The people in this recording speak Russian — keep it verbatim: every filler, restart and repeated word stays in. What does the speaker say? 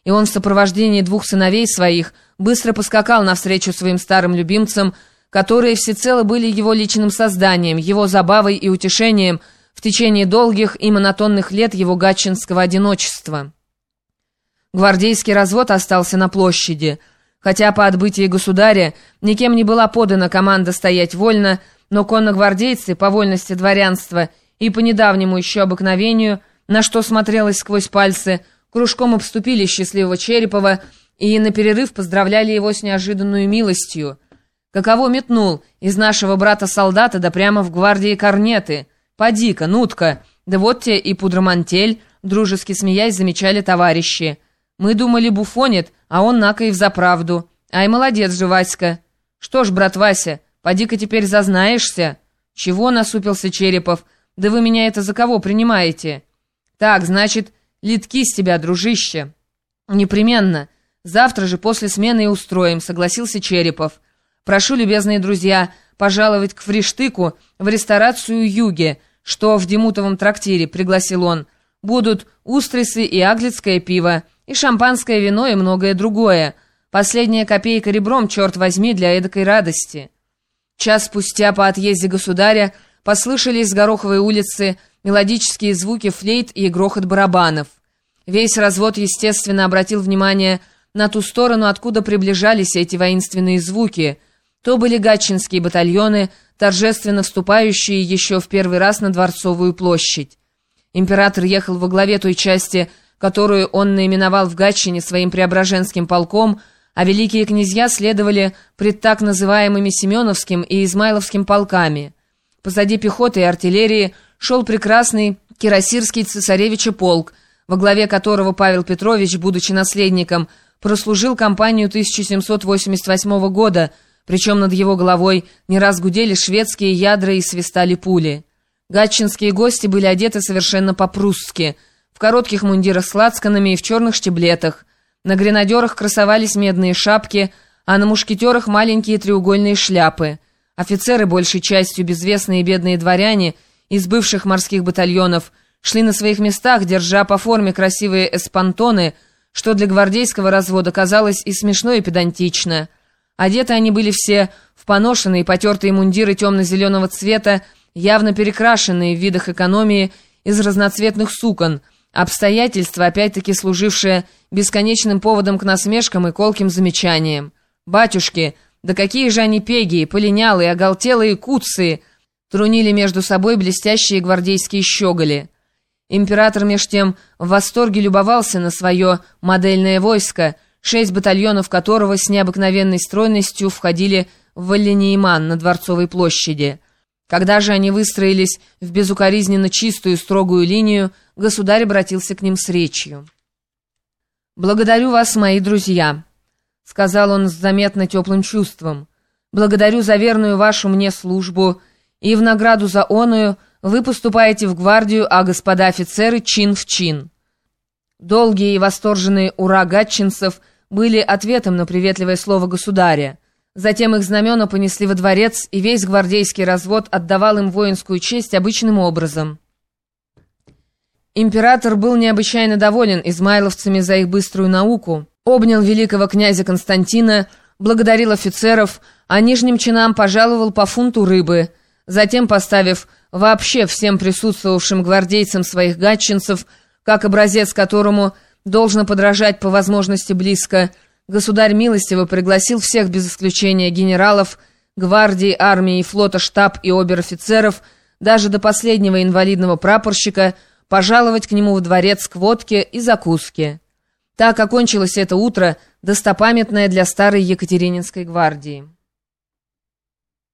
и он в сопровождении двух сыновей своих быстро поскакал навстречу своим старым любимцам, которые всецело были его личным созданием, его забавой и утешением в течение долгих и монотонных лет его гатчинского одиночества. Гвардейский развод остался на площади. Хотя по отбытии государя никем не была подана команда стоять вольно, но конногвардейцы, по вольности дворянства и по недавнему еще обыкновению, на что смотрелось сквозь пальцы, кружком обступили счастливого Черепова и на перерыв поздравляли его с неожиданную милостью. Каково метнул из нашего брата-солдата да прямо в гвардии корнеты. Поди-ка, нутка, да вот те и пудромантель, дружески смеясь, замечали товарищи. Мы думали, буфонит, а он нако и взаправду. Ай, молодец же, Васька. Что ж, брат Вася, поди-ка теперь зазнаешься. Чего, насупился Черепов, да вы меня это за кого принимаете? Так, значит, литки с тебя, дружище. Непременно. Завтра же после смены и устроим, согласился Черепов. Прошу, любезные друзья, пожаловать к фриштыку в ресторацию «Юге», что в Демутовом трактире, пригласил он. Будут устрицы и аглицкое пиво, и шампанское вино, и многое другое. Последняя копейка ребром, черт возьми, для эдакой радости. Час спустя по отъезде государя послышались с Гороховой улицы мелодические звуки флейт и грохот барабанов. Весь развод, естественно, обратил внимание на ту сторону, откуда приближались эти воинственные звуки. То были гатчинские батальоны, торжественно вступающие еще в первый раз на Дворцовую площадь. Император ехал во главе той части, которую он наименовал в Гатчине своим Преображенским полком, а великие князья следовали пред так называемыми Семеновским и Измайловским полками. Позади пехоты и артиллерии шел прекрасный Кирасирский цесаревича полк, во главе которого Павел Петрович, будучи наследником, прослужил кампанию тысяча семьсот восемьдесят восьмого года, причем над его головой не раз гудели шведские ядра и свистали пули. Гатчинские гости были одеты совершенно по-прусски, в коротких мундирах с лацканами и в черных штиблетах. На гренадерах красовались медные шапки, а на мушкетерах маленькие треугольные шляпы. Офицеры, большей частью безвестные бедные дворяне из бывших морских батальонов, шли на своих местах, держа по форме красивые эспантоны, что для гвардейского развода казалось и смешно, и педантично. Одеты они были все в поношенные потертые мундиры темно-зеленого цвета, явно перекрашенные в видах экономии из разноцветных сукон, обстоятельства, опять-таки служившие бесконечным поводом к насмешкам и колким замечаниям. «Батюшки, да какие же они пегие, полинялые, оголтелые куцые!» трунили между собой блестящие гвардейские щеголи. Император меж тем в восторге любовался на свое модельное войско, шесть батальонов которого с необыкновенной стройностью входили в Валлиньеман на Дворцовой площади. Когда же они выстроились в безукоризненно чистую строгую линию, государь обратился к ним с речью. «Благодарю вас, мои друзья», — сказал он с заметно теплым чувством. «Благодарю за верную вашу мне службу, и в награду за оную вы поступаете в гвардию, а господа офицеры чин в чин». Долгие и восторженные «ура» гатчинцев были ответом на приветливое слово государя. Затем их знамена понесли во дворец, и весь гвардейский развод отдавал им воинскую честь обычным образом. Император был необычайно доволен измайловцами за их быструю науку, обнял великого князя Константина, благодарил офицеров, а нижним чинам пожаловал по фунту рыбы. Затем, поставив вообще всем присутствовавшим гвардейцам своих гатчинцев, как образец которому должно подражать по возможности близко, государь милостиво пригласил всех без исключения генералов, гвардии, армии, флота, штаб и обер-офицеров, даже до последнего инвалидного прапорщика, пожаловать к нему в дворец к водке и закуске. Так окончилось это утро, достопамятное для старой Екатерининской гвардии.